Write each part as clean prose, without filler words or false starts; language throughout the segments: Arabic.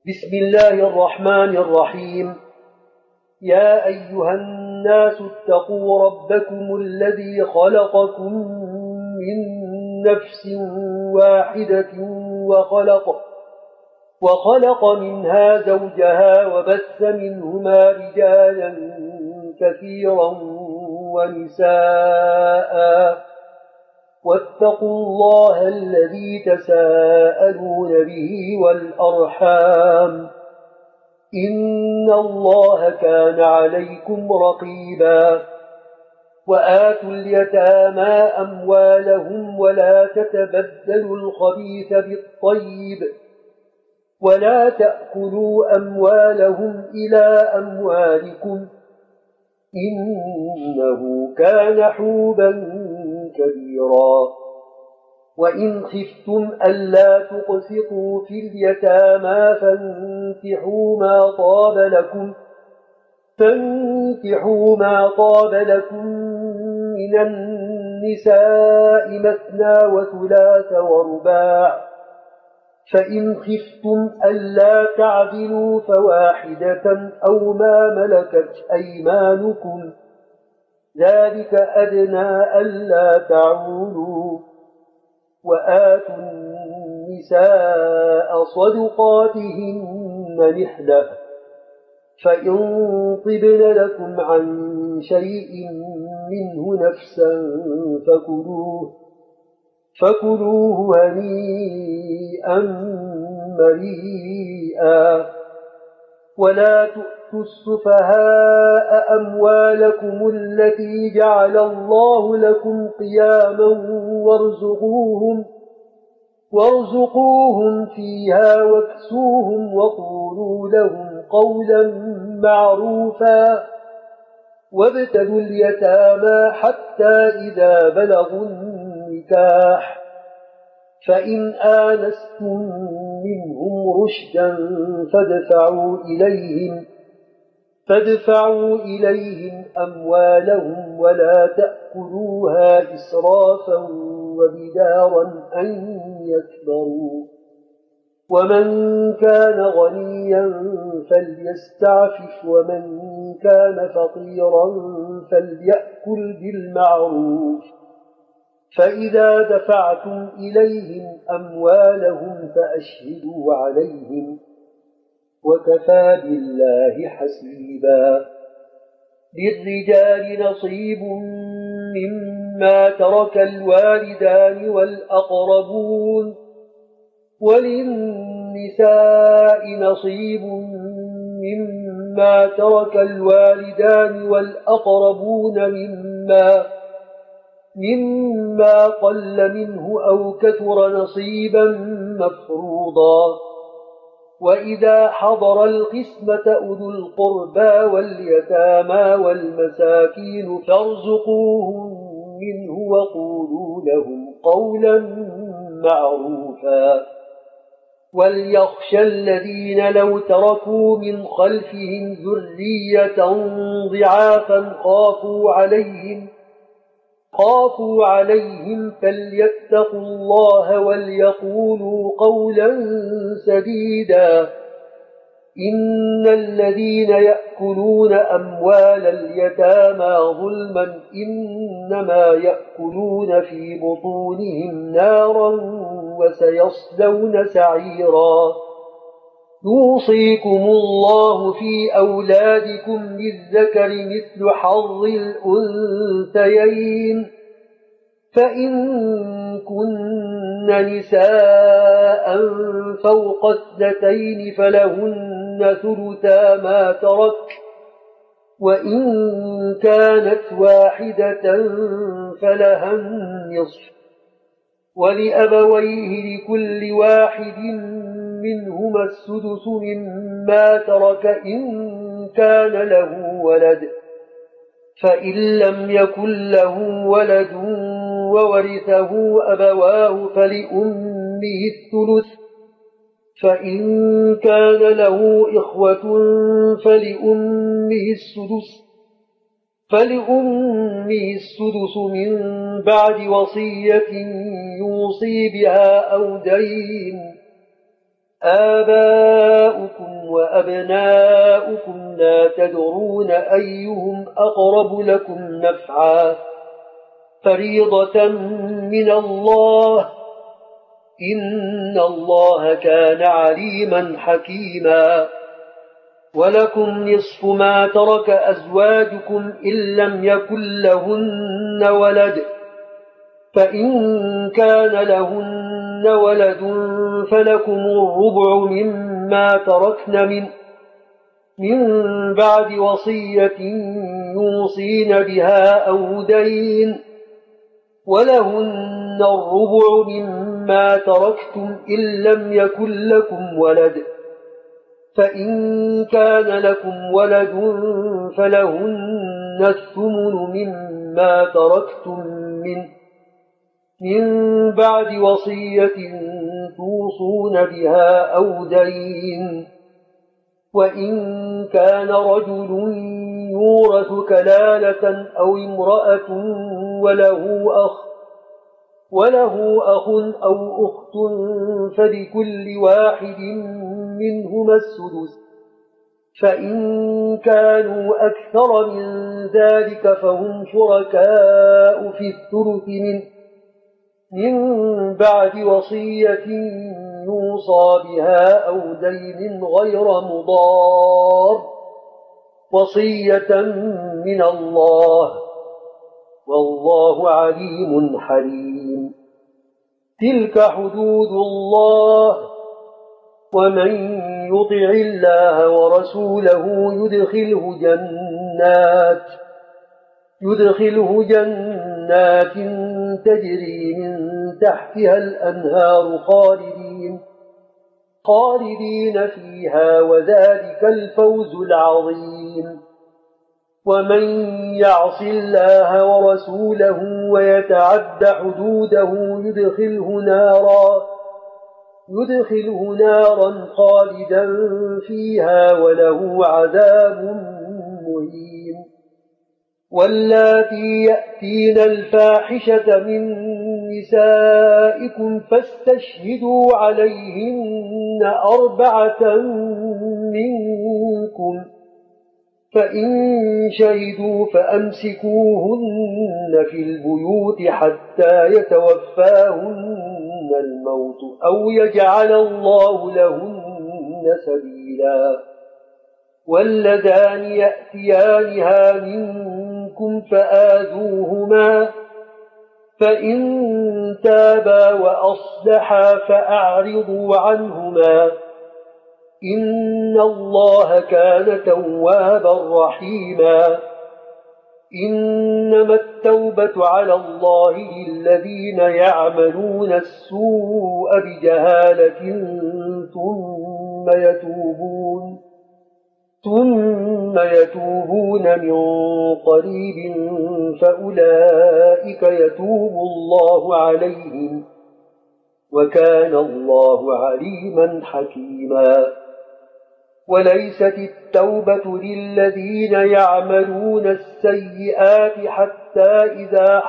بسم الله الرحمن الرحيم. يا أيها الناس اتقوا ربكم الذي خلقكم من نفس واحدة وخلق منها زوجها وبث منهما رجالا كثيرا ونساء، واتقوا الله الذي تساءلون به والأرحام، إن الله كان عليكم رقيبا. وآتوا اليتامى أموالهم ولا تتبدلوا الخبيث بالطيب ولا تأكلوا أموالهم إلى أموالكم، إنه كان حوبا كبيرا. وإن خفتم ألا تقسطوا في اليتامى فانكحوا ما طاب لكم من النساء مثنى وثلاث ورباع، فإن خفتم ألا تعدلوا فواحدة أو ما ملكت أيمانكم، ذلك أدنى ألا تعولوا. وآتوا النساء صدقاتهن نحلة، فإن طبن لكم عن شيء منه نفسا فكلوه هنيئا مريئا. ولا تؤتوا السفهاء أموالكم التي جعل الله لكم قياما وارزقوهم فيها واكسوهم وقولوا لهم قولا معروفا. وابتلوا اليتامى حتى إذا بلغوا النكاح، فإن آنستم منهم رشدا فادفعوا إليهم أموالهم ولا تأكلوها إسرافا وبدارا أن يكبروا. ومن كان غنيا فليستعفف، ومن كان فقيرا فليأكل بالمعروف. فإذا دفعتم إليهم أموالهم فأشهدوا عليهم، وكفى بالله حسيبا. للرجال نصيب مما ترك الوالدان والأقربون، وللنساء نصيب مما ترك الوالدان والأقربون مما قل منه أو كثر نصيبا مفروضا. وإذا حضر القسمة أولو القربى واليتامى والمساكين فارزقوهم منه وقولوا لهم قولا معروفا. وليخشى الذين لو تركوا من خلفهم ذرية ضعافا خافوا عليهم فليتقوا الله وليقولوا قولا سديدا. إن الذين يأكلون أموال اليتامى ظلما إنما يأكلون في بطونهم نارا وسيصلون سعيرا. يوصيكم الله في أولادكم للذكر مثل حظ الأنثيين، فإن كن نساء فوق 2 فلهن ثلثا ما ترك، وإن كانت واحدة فلها النصف، ولأبويه لكل واحد منهما السدس مما ترك إن كان له ولد، فإن لم يكن له ولد وورثه أبواه فلأمه الثلث، فإن كان له إخوة فلأمه السدس من بعد وصية يوصي بها أو دين، آباؤكم وأبناؤكم لا تدرون أيهم أقرب لكم نفعا فريضة من الله إن الله كان عليما حكيما ولكم نصف ما ترك أزواجكم إن لم يكن لهن ولد فإن كان لهن ولد فلكم الربع مما تركن من بعد وصية يوصين بها أو دين ولهن الربع مما تركتم إن لم يكن لكم ولد فإن كان لكم ولد فلهن الثمن مما تركتم من بعد وصية توصون بها أو دين وإن كان رجل يورث كلالة أو امرأة وله أخ أو أخت فلكل واحد منهما السدس فإن كانوا أكثر من ذلك فهم شركاء في الثلث من بعد وصية يوصى بها أو دين غير مضار وصية من الله والله عليم حليم تلك حدود الله ومن يطع الله ورسوله يدخله جنات تجري من تحتها الأنهار خالدين فيها وذلك الفوز العظيم ومن يعص الله ورسوله ويتعد حدوده يدخله نارا خالدا فيها وله عذاب مهين واللاتي يأتين الفاحشة من نسائكم فاستشهدوا عليهن 4 منكم فإن شهدوا فأمسكوهن في البيوت حتى يتوفاهن الموت أو يجعل الله لهن سبيلا واللذان يأتيانها منكم فآذوهما فإن تابا وأصلحا فأعرضوا عنهما إن الله كان توابا رحيما إنما التوبة على الله للذين يعملون السوء بجهالة ثم يتوبون من قريب فأولئك يتوب الله عليهم وكان الله عليما حكيما وليست التوبة للذين يعملون السيئات حتى إذا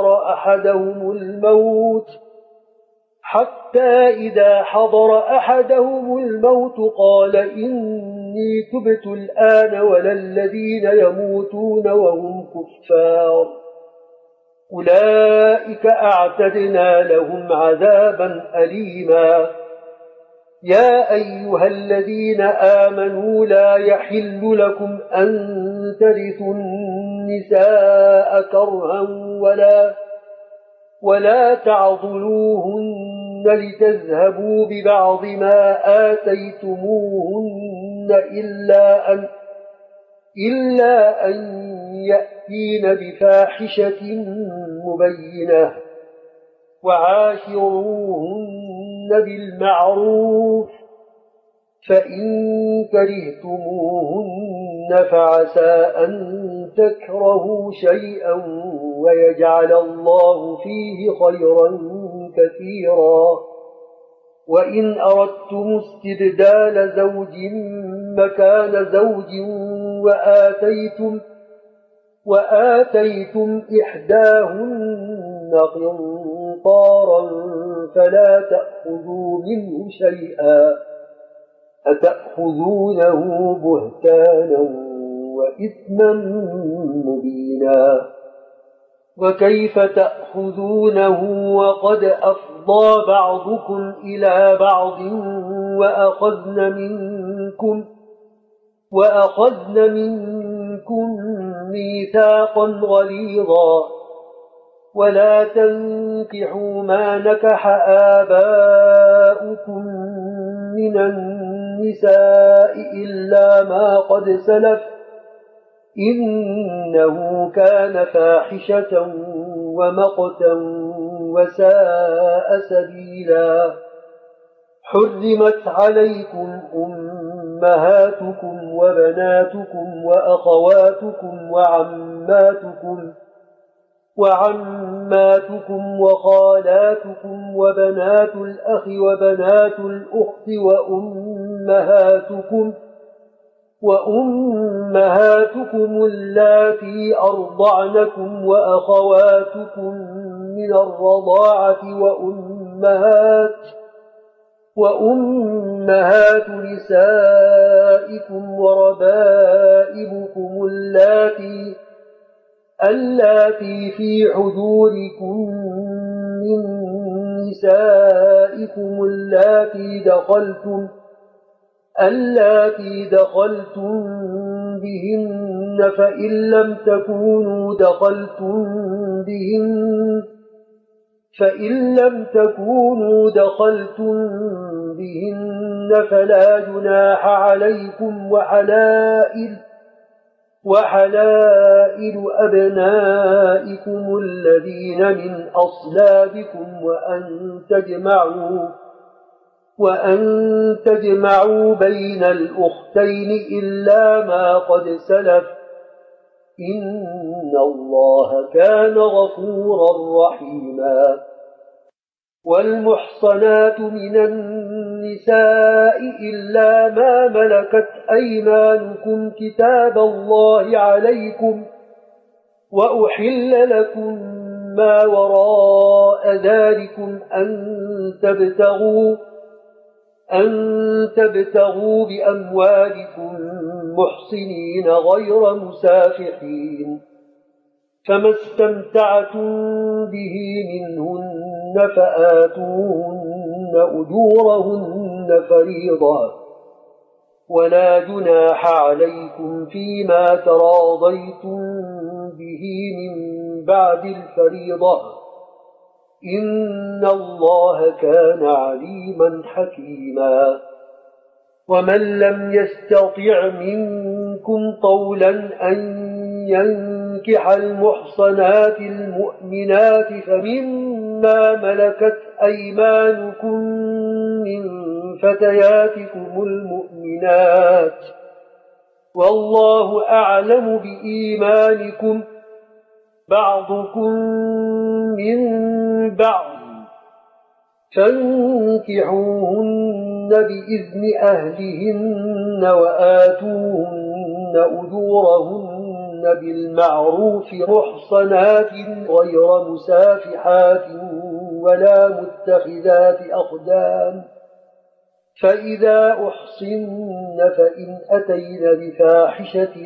حضر أحدهم الموت قال إني تبت الآن ولا الذين يموتون وهم كفار أولئك أعتدنا لهم عذابا أليما يا أيها الذين آمنوا لا يحل لكم أن ترثوا النساء كرها ولا تعضلوهن لتذهبوا ببعض ما آتيتموهن إلا أن يأتين بفاحشة مبينة وعاشروهن بالمعروف فإن كرهتموهن فعسى أن تكرهوا شيئا ويجعل الله فيه خيرا كثيرا وإن أردتم استبدال زوج مكان زوج وآتيتم إحداهن قنطارا فلا تأخذوا منه شيئا أتأخذونه بهتانا وإثما مبينا وكيف تأخذونه وقد أفضى بعضكم إلى بعض وأخذن منكم ميثاقا غليظا ولا تنكحوا ما نكح آباؤكم من النساء إلا ما قد سلف إنه كان فاحشة ومقتا وساء سبيلا حرمت عليكم أمهاتكم وبناتكم وأخواتكم وعماتكم وخالاتكم وبنات الأخ وبنات الأخت وأمهاتكم اللاتي أرضعنكم وأخواتكم من الرضاعة وأمهات نسائكم وربائبكم اللاتي في حجوركم من نسائكم اللاتي دخلتم بهن فإن لم تكونوا دخلتم بهن فلا جناح عليكم وحلائل أبنائكم الذين من أصلابكم وأن تجمعوا بين الأختين إلا ما قد سلف إن الله كان غفورا رحيما والمحصنات من النساء إلا ما ملكت أيمانكم كتاب الله عليكم وأحل لكم ما وراء ذلكم أن تبتغوا بأموالكم محصنين غير مسافحين فما استمتعتم به منهن فآتوهن أجورهن فريضة ولا جناح عليكم فيما تراضيتم به من بعد الفريضة إن الله كان عليما حكيما ومن لم يستطع منكم طولا أن ينكح المحصنات المؤمنات فمما ملكت أيمانكم من فتياتكم المؤمنات والله أعلم بإيمانكم بعضكم من بعض فانكحوهن بإذن أهلهن وآتوهن أجورهن بالمعروف محصنات غير مسافحات ولا متخذات أخدان فإذا أحصن فإن أتين بفاحشة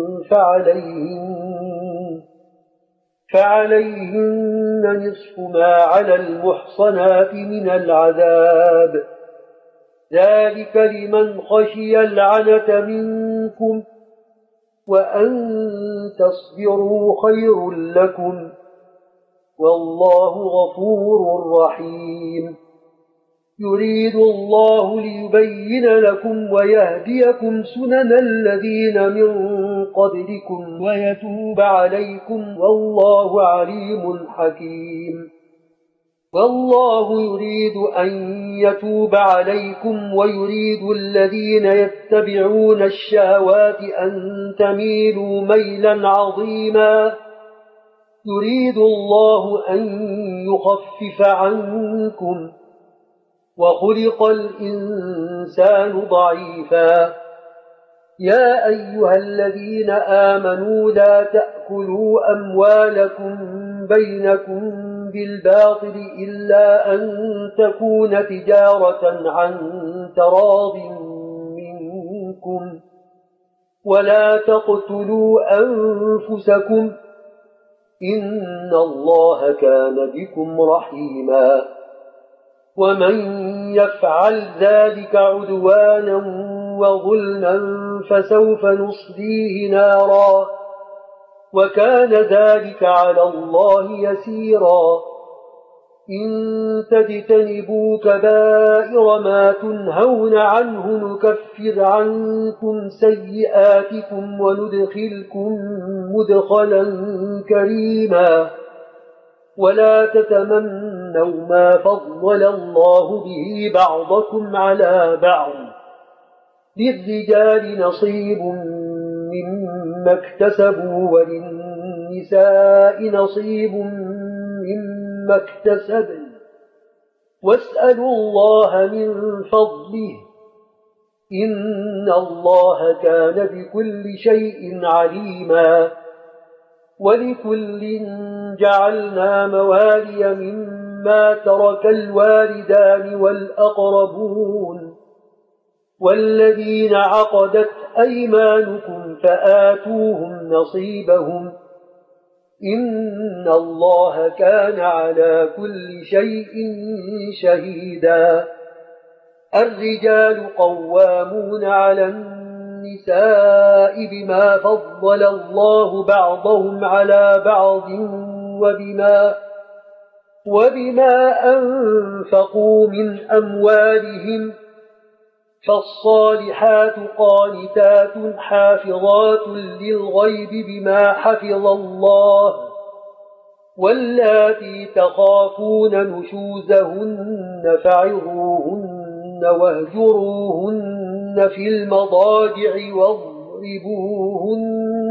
فعليهن نصف ما على المحصنات من العذاب ذلك لمن خشي العنة منكم وأن تصبروا خير لكم والله غفور رحيم يريد الله ليبين لكم ويهديكم سنن الذين من قبلكم ويتوب عليكم والله عليم حكيم والله يريد أن يتوب عليكم ويريد الذين يتبعون الشهوات أن تميلوا ميلا عظيما يريد الله أن يخفف عنكم وخلق الإنسان ضعيفا يا أيها الذين آمنوا لا تأكلوا أموالكم بينكم بالباطل إلا أن تكون تجارة عن تراض منكم ولا تقتلوا أنفسكم إن الله كان بكم رحيما ومن يفعل ذلك عدوانا وظلما فسوف نصليه نارا وكان ذلك على الله يسيرا إن تجتنبوا كبائر ما تنهون عنه نكفر عنكم سيئاتكم وندخلكم مدخلا كريما ولا تتمنوا ما فضل الله به بعضكم على بعض للرجال نصيب مما اكتسبوا وللنساء نصيب مما اكتسبن واسألوا الله من فضله إن الله كان بكل شيء عليما ولكل جعلنا موالي مما ترك الوالدان والأقربون والذين عقدت أيمانكم فآتوهم نصيبهم إن الله كان على كل شيء شهيدا الرجال قوامون على النساء بما فضل الله بعضهم على بعض وبما أنفقوا من أموالهم فالصالحات قانتات حافظات للغيب بما حفظ الله واللاتي تخافون نشوزهن فعظوهن واهجروهن في المضاجع واضربوهن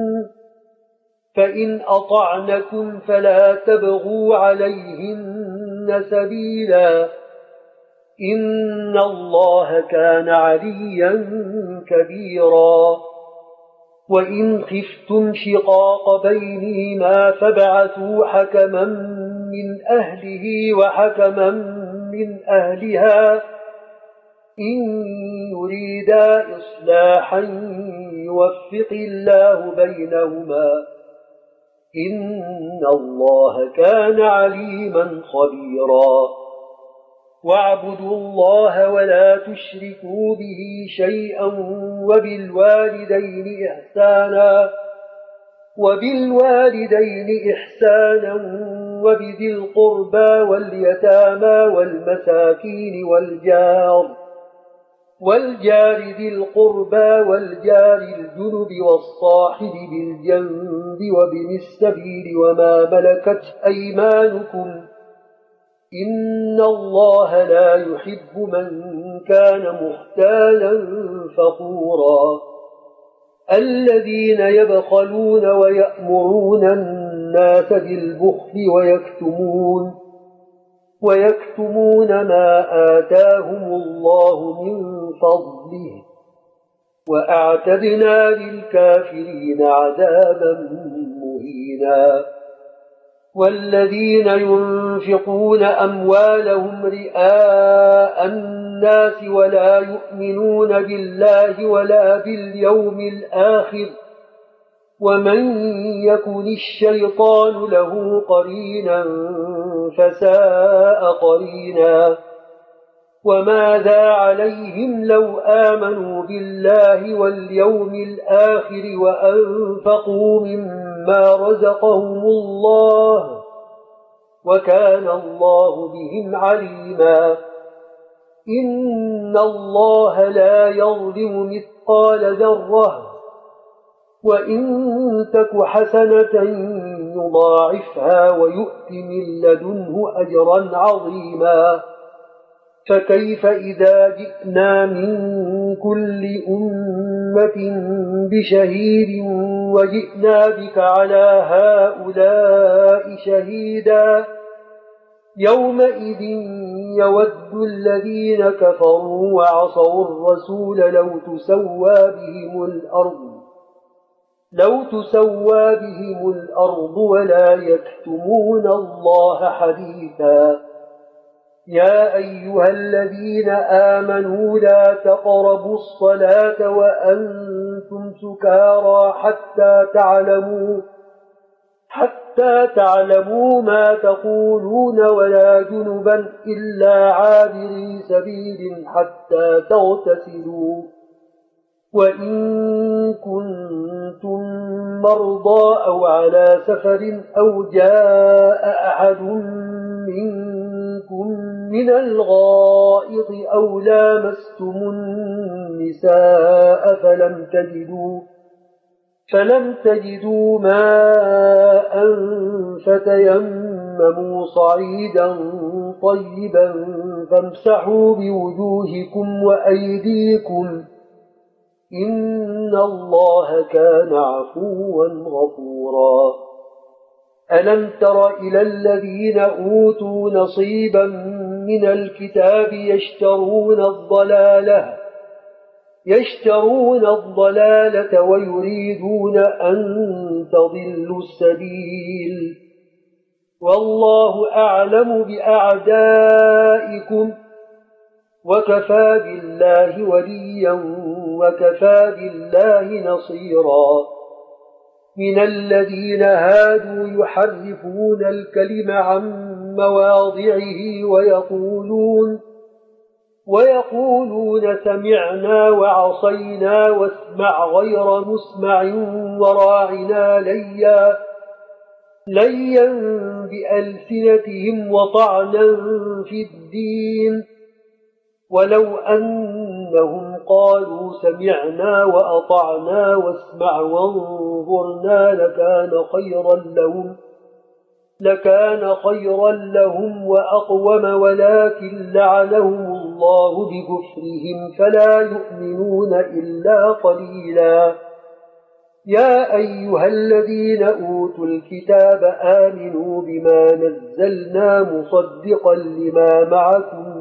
فإن أطعنكم فلا تبغوا عليهن سبيلا إن الله كان عليا كبيرا وإن خفتم شقاق بينهما فابعثوا حكما من أهله وحكما من أهلها إن يريدا إصلاحا يوفق الله بينهما إن الله كان عليما خبيرا واعبدوا الله ولا تشركوا به شيئا وبالوالدين إحسانا وبذي القربى واليتامى والمساكين والجار ذي القربى والجار الجنب والصاحب بالجنب وابن السبيل وما ملكت أيمانكم إن الله لا يحب من كان مختالا فخورا الذين يبخلون ويأمرون الناس بالبخل ويكتمون ما آتاهم الله من فضله وأعتدنا للكافرين عذابا مهينا والذين ينفقون أموالهم رئاء الناس ولا يؤمنون بالله ولا باليوم الآخر ومن يكن الشيطان له قرينا فساء قرينا وماذا عليهم لو آمنوا بالله واليوم الآخر وأنفقوا مما رزقهم الله وكان الله بهم عليما إن الله لا يظلم مثقال ذرة وإن تك حسنة يضاعفها ويؤت من لدنه أجرا عظيما فكيف إذا جئنا من كل أمة بشهيد وجئنا بك على هؤلاء شهيدا يومئذ يود الذين كفروا وعصوا الرسول لو تسوى بهم الأرض ولا يكتمون الله حديثا يا أيها الذين آمنوا لا تقربوا الصلاة وأنتم سكارى حتى تعلموا ما تقولون ولا جنبا إلا عابري سبيل حتى تغتسلوا وإن كنتم مرضى أو على سفر أو جاء أحد منكم من الغائط أو لامستم النساء فلم تجدوا ماء فتيمموا صعيدا طيبا فامسحوا بوجوهكم وأيديكم إن الله كان عفوا غفورا ألم تر إلى الذين أوتوا نصيبا من الكتاب يشترون الضلالة ويريدون أن تضلوا السبيل والله أعلم بأعدائكم وكفى بالله وليا وكفى بالله نصيرا من الذين هادوا يحرفون الكلم عن مواضعه ويقولون سمعنا وعصينا واسمع غير مسمع وراعنا ليا بألسنتهم وطعنا في الدين ولو أنهم قالوا سمعنا وأطعنا واسمع وانظرنا لكان خيرا لهم وأقوم ولكن لعنهم الله بكفرهم فلا يؤمنون إلا قليلا يا أيها الذين أوتوا الكتاب آمنوا بما نزلنا مصدقا لما معكم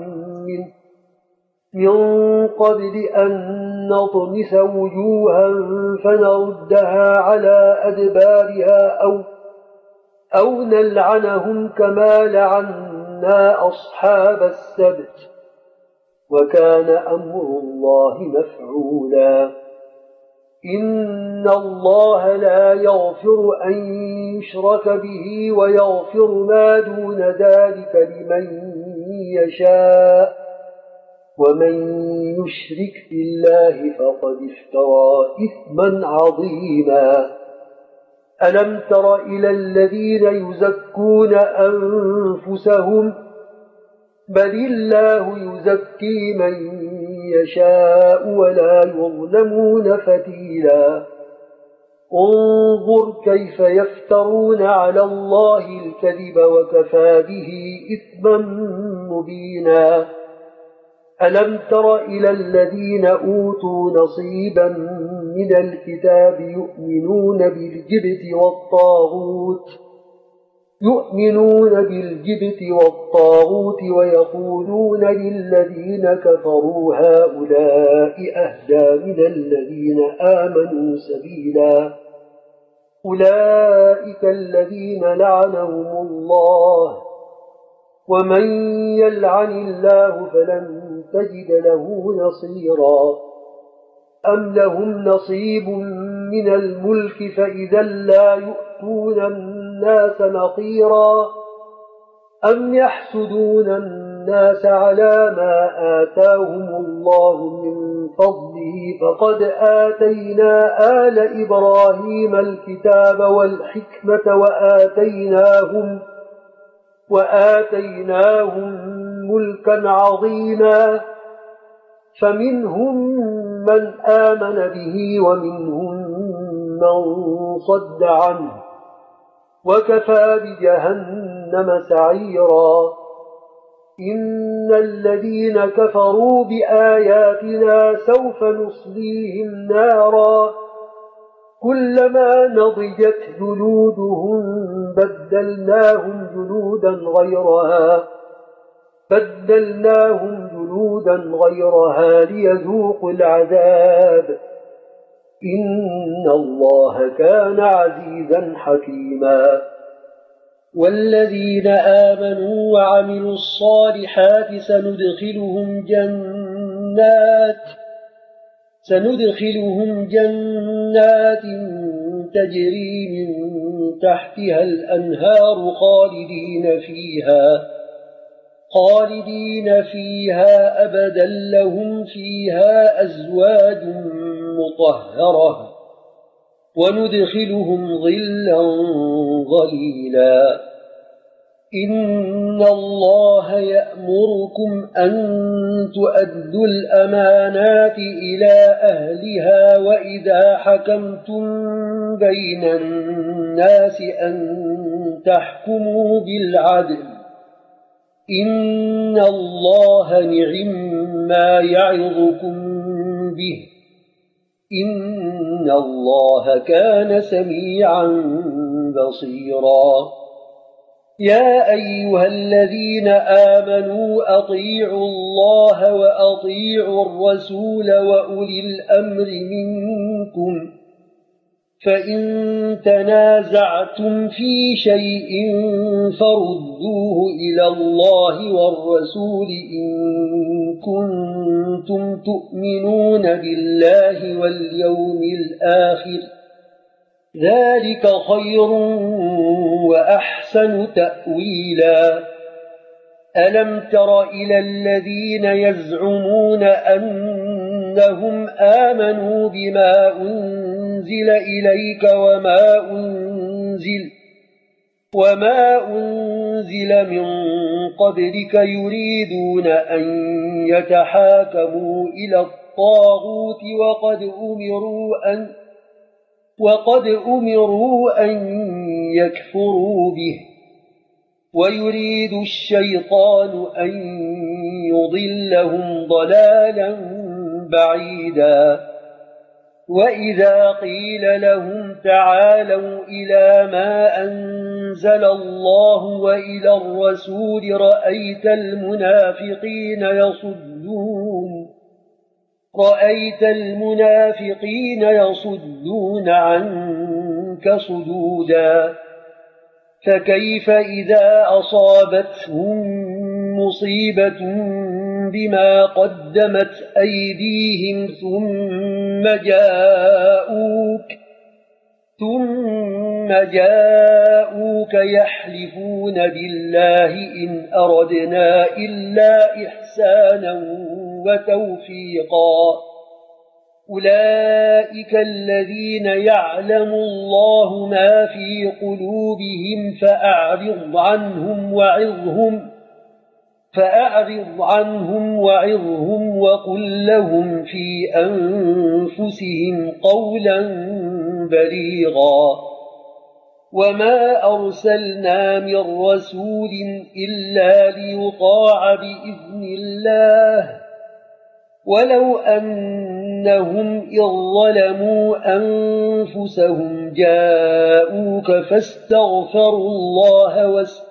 من قبل أن نطمس وجوها فنردها على أدبارها أو نلعنهم كما لعنا أصحاب السبت وكان أمر الله مفعولا إن الله لا يغفر أن يشرك به ويغفر ما دون ذلك لمن يشاء ومن يشرك بالله فقد افترى إثما عظيما ألم تر إلى الذين يزكون أنفسهم بل الله يزكي من يشاء ولا يظلمون فتيلا انظر كيف يفترون على الله الكذب وكفى به إثما مبينا ألم تر إلى الذين أوتوا نصيبا من الكتاب يؤمنون بالجبت والطاغوت ويقولون للذين كفروا هؤلاء أهدى من الذين آمنوا سبيلا أولئك الذين لعنهم الله ومن يلعن الله فلن تجد له نصيرا أم لهم نصيب من الملك فإذا لا يؤتون الناس نقيرا أم يحسدون الناس على ما آتاهم الله من فضله فقد آتينا آل إبراهيم الكتاب والحكمة وآتيناهم ملكا عظيما فمنهم من آمن به ومنهم من صد عنه وكفى بجهنم سعيرا إن الذين كفروا بآياتنا سوف نصليهم نارا كلما نضجت جلودهم بدلناهم جلودا غيرها ليذوقوا العذاب إن الله كان عزيزا حكيما والذين آمنوا وعملوا الصالحات سندخلهم جنات تجري من تحتها الأنهار خالدين فيها أبدا لهم فيها أزواج مطهرة وندخلهم ظلا ظليلا إن الله يأمركم أن تؤدوا الأمانات إلى أهلها وإذا حكمتم بين الناس أن تحكموا بالعدل إن الله نعم-ما يعظكم به إن الله كان سميعا بصيرا يا أيها الذين آمنوا أطيعوا الله وأطيعوا الرسول وأولي الأمر منكم فإن تنازعتم في شيء فردوه إلى الله والرسول إن كنتم تؤمنون بالله واليوم الآخر ذلك خير وأحسن تأويلا ألم تر إلى الذين يزعمون أنهم آمنوا بما أنزل إليك وما أنزل من قبلك يريدون أن يتحاكموا إلى الطاغوت وقد أمروا أن يكفروا به ويريد الشيطان أن يضلهم ضلالا بعيدا وإذا قيل لهم تعالوا إلى ما أنزل الله وإلى الرسول رأيت المنافقين يصدون عنك صدودا فكيف إذا أصابتهم مصيبة بما قدمت أيديهم ثم جاءوك يحلفون بالله إن أردنا إلا إحسانا وتوفيقا أولئك الذين يعلم الله ما في قلوبهم فأعرض عنهم وعظهم وقل لهم في أنفسهم قولا بليغا وما أرسلنا من رسول إلا ليطاع بإذن الله ولو أنهم إذ ظلموا أنفسهم جاءوك فاستغفروا الله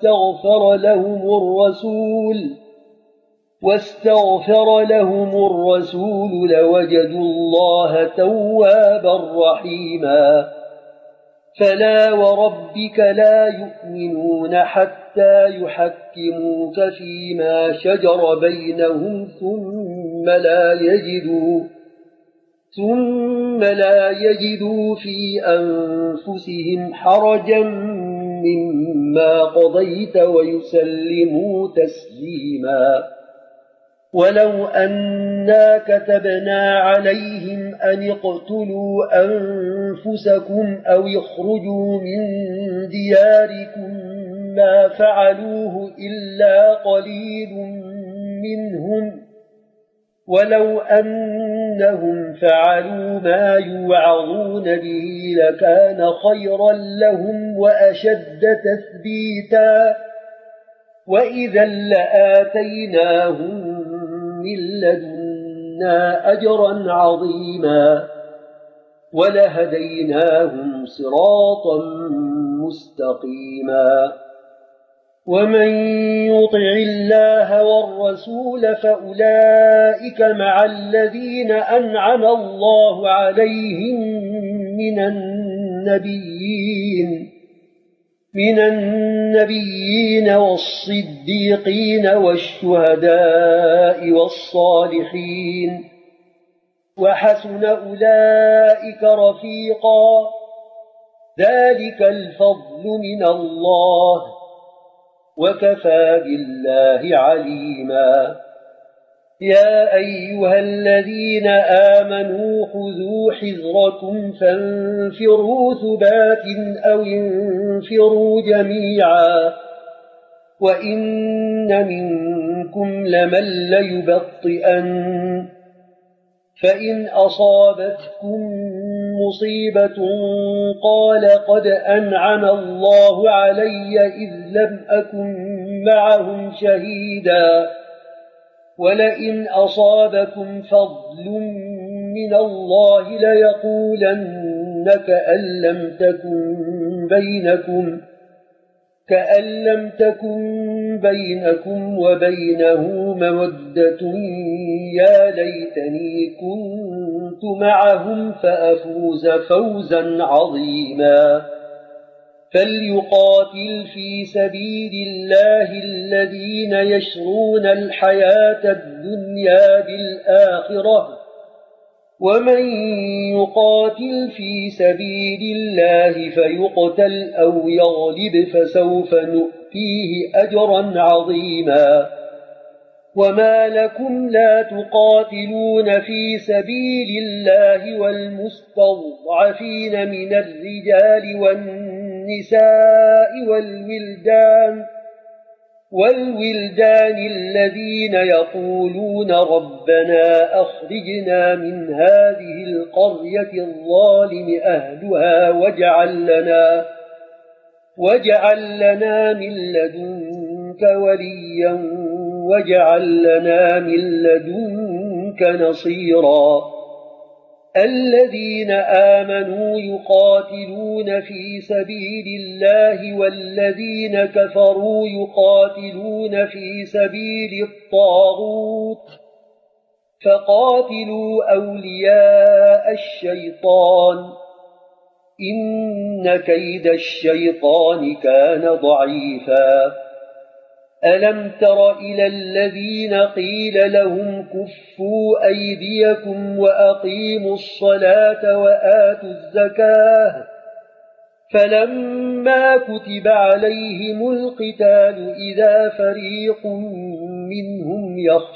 واستغفر لهم الرسول لوجدوا الله توابا رحيما فلا وربك لا يؤمنون حتى يحكموك فيما شجر بينهم ثم لا يجدوا في أنفسهم حرجا مما قضيت ويسلموا تسليما ولو أنا كتبنا عليهم أن اقتلوا أنفسكم أو اخرجوا من دياركم ما فعلوه إلا قليل منهم ولو أنهم فعلوا ما يوعظون به لكان خيرا لهم وأشد تثبيتا وإذا لآتيناهم من لدنا أجرا عظيما ولهديناهم صراطا مستقيما ومن يطع الله والرسول فأولئك مع الذين أنعم الله عليهم من النبيين من النبيين والصديقين والشهداء والصالحين وحسن أولئك رفيقا ذلك الفضل من الله وكفى بالله عليما يا أيها الذين آمنوا خذوا حذركم فانفروا ثبات أو انفروا جميعا وإن منكم لمن ليبطئن فإن أصابتكم مصيبة قال قد أنعم الله علي إذ لم أكن معهم شهيدا ولئن أصابكم فضل من الله ليقولن كأن لم تكن بينكم وبينه مودة يا ليتني كنت معهم فأفوز فوزا عظيما فليقاتل في سبيل الله الذين يشرون الحياة الدنيا بالآخرة ومن يقاتل في سبيل الله فيقتل أو يغلب فسوف نؤتيه أجرا عظيما وما لكم لا تقاتلون في سبيل الله والمستضعفين من الرجال والنساء والولدان الذين يقولون ربنا أخرجنا من هذه القرية الظالم أهلها واجعل لنا من لدنك وليا واجعل لنا من لدنك نصيرا الذين آمنوا يقاتلون في سبيل الله والذين كفروا يقاتلون في سبيل الطاغوت فقاتلوا أولياء الشيطان إن كيد الشيطان كان ضعيفا ألم تر إلى الذين قيل لهم كفوا أيديكم وأقيموا الصلاة وآتوا الزكاة فلما كتب عليهم القتال إذا فريق منهم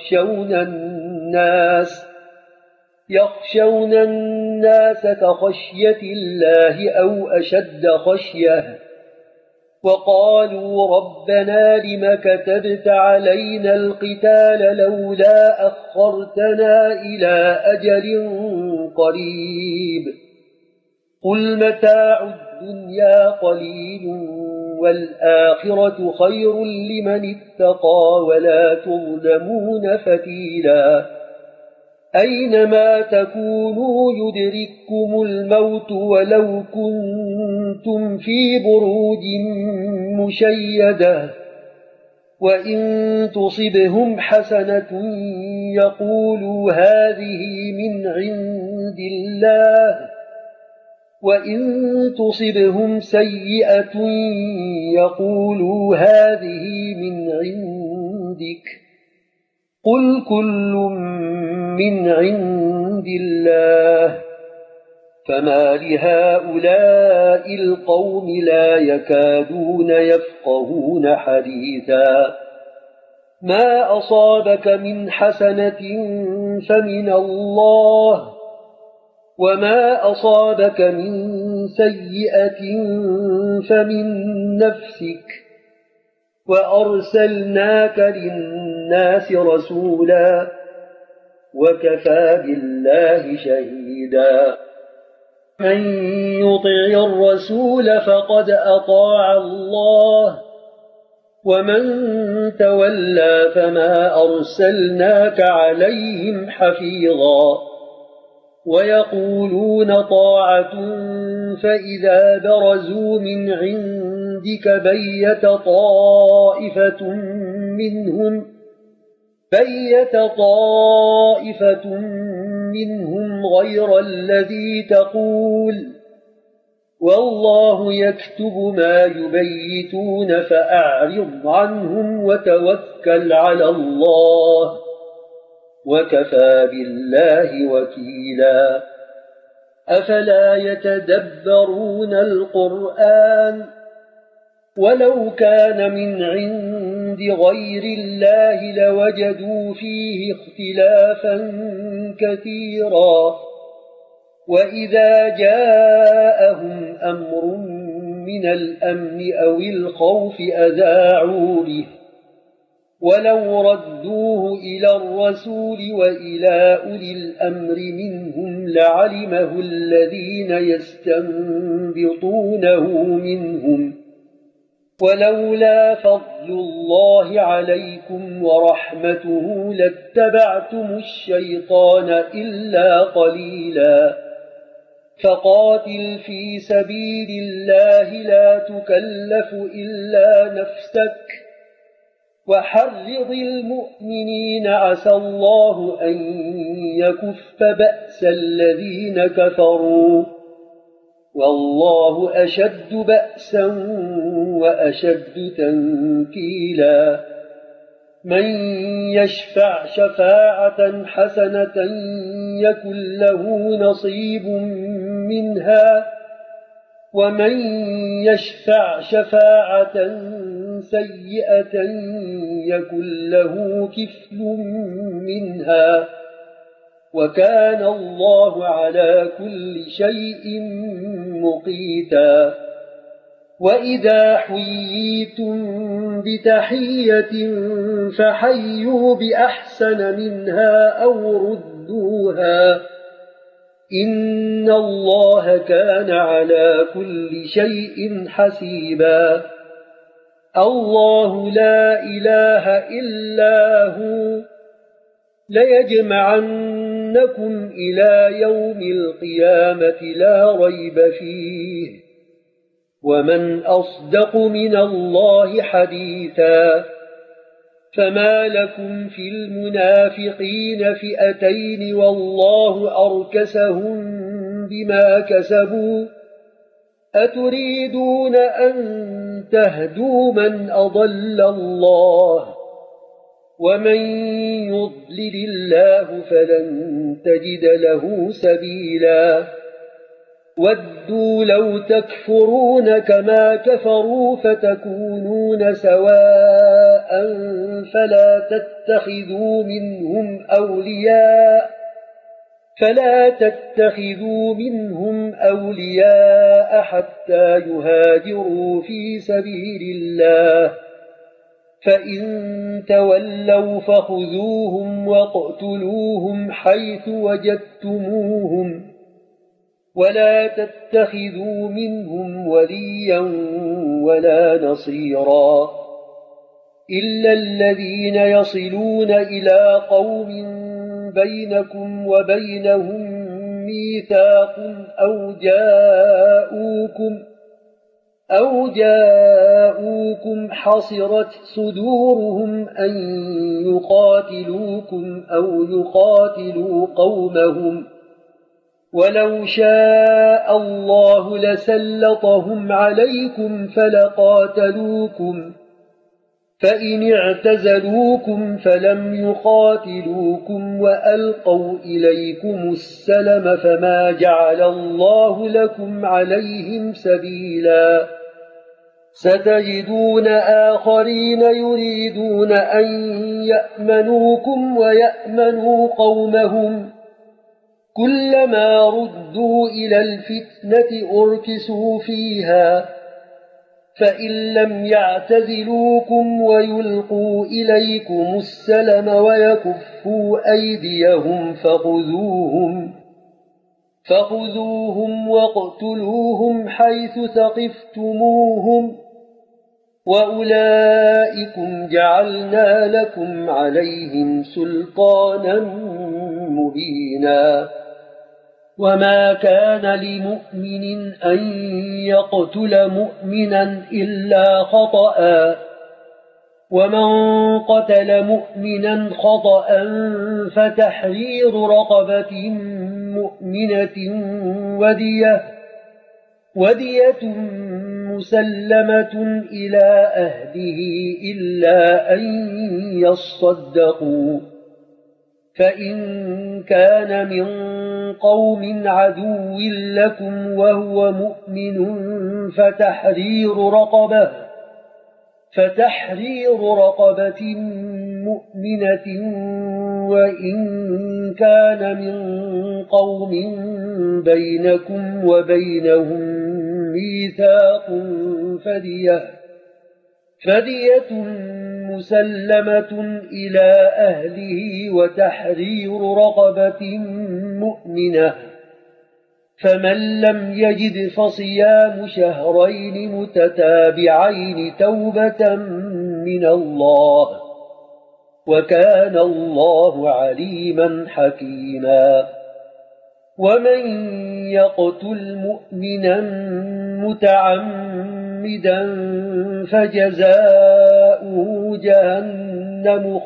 يخشون الناس كخشية الله أو أشد خشية وقالوا ربنا لم كتبت علينا القتال لولا أخرتنا إلى أجل قريب قل متاع الدنيا قليل والآخرة خير لمن اتقى ولا تظلمون فتيلا أينما تكونوا يدرككم الموت ولو كنتم في بروج مشيدة وإن تصبهم حسنة يقولوا هذه من عند الله وإن تصبهم سيئة يقولوا هذه من عندك قل كل من عند الله فما لهؤلاء القوم لا يكادون يفقهون حديثا ما أصابك من حسنة فمن الله وما أصابك من سيئة فمن نفسك وأرسلناك للناس رسولا وكفى بالله شهيدا من يطع الرسول فقد أطاع الله ومن تولى فما أرسلناك عليهم حفيظا ويقولون طاعة فإذا برزوا من عندك بيت طائفة منهم غير الذي تقول والله يكتب ما يبيتون فأعرض عنهم وتوكل على الله وكفى بالله وكيلا أفلا يتدبرون القرآن ولو كان من عند غير الله لوجدوا فيه اختلافا كثيرا وإذا جاءهم أمر من الأمن أو الخوف أذاعوا به ولو ردوه إلى الرسول وإلى أولي الأمر منهم لعلمه الذين يستنبطونه منهم ولولا فضل الله عليكم ورحمته لاتبعتم الشيطان إلا قليلا فقاتل في سبيل الله لا تكلف إلا نفسك وحرض المؤمنين عسى الله أن يكف بأس الذين كفروا والله أشد بأسا وأشد تنكيلا من يشفع شفاعة حسنة يكن له نصيب منها ومن يشفع شفاعة سيئة يكن له كفل منها وكان الله على كل شيء مقيتا وإذا حييتم بتحية فحيوا بأحسن منها أو ردوها إن الله كان على كل شيء حسيبا الله لا إله إلا هو ليجمعنكم إلى يوم القيامة لا ريب فيه ومن أصدق من الله حديثا فما لكم في المنافقين فئتين والله أركسهم بما كسبوا أتريدون أن تهدوا من أضل الله ومن يضلل الله فلن تجد له سبيلا ودوا لو تكفرون كما كفروا فتكونون سواء فلا تتخذوا منهم أولياء حتى يهاجروا في سبيل الله فإن تولوا فخذوهم واقتلوهم حيث وجدتموهم ولا تتخذوا منهم وليا ولا نصيرا إلا الذين يصلون إلى قوم بينكم وبينهم ميثاق أو جاءوكم حصرت صدورهم أن يقاتلوكم أو يقاتلوا قومهم ولو شاء الله لسلطهم عليكم فلقاتلوكم فإن اعتزلوكم فلم يقاتلوكم وألقوا إليكم السلم فما جعل الله لكم عليهم سبيلا ستجدون آخرين يريدون أن يأمنوكم ويأمنوا قومهم كلما ردوا إلى الفتنة أركسوا فيها فإن لم يعتزلوكم ويلقوا إليكم السلم ويكفوا أيديهم فخذوهم واقتلوهم حيث ثقفتموهم وأولئكم جعلنا لكم عليهم سلطانا مبينا وما كان لمؤمن أن يقتل مؤمنا إلا خطأ ومن قتل مؤمنا خطأ فتحرير رقبة مؤمنة ودية مسلمة إلى أهله إلا أن يصدقوا فإن كان من قوم عدو لكم وهو مؤمن فتحرير رقبة مؤمنة وإن كان من قوم بينكم وبينهم ميثاق فدية مسلمة إلى أهله وتحرير رقبة مؤمنة فمن لم يجد فصيام شهرين متتابعين توبة من الله وكان الله عليما حكيما ومن يقتل مؤمنا متعمدا فجزاؤه جهنم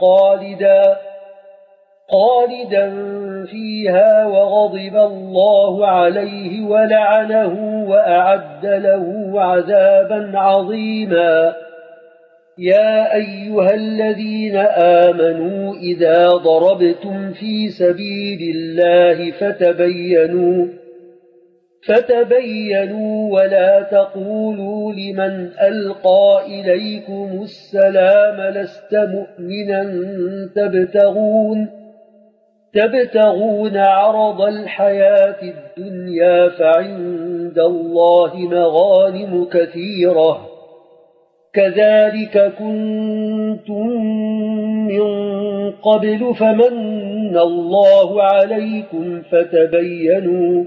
خالدا فيها وغضب الله عليه ولعنه وأعد له عذابا عظيما يا أيها الذين آمنوا إذا ضربتم في سبيل الله فتبينوا ولا تقولوا لمن ألقى إليكم السلام لست مؤمنا تبتغون عرض الحياة الدنيا فعند الله مغانم كثيرة كذلك كنتم من قبل فمن الله عليكم فتبينوا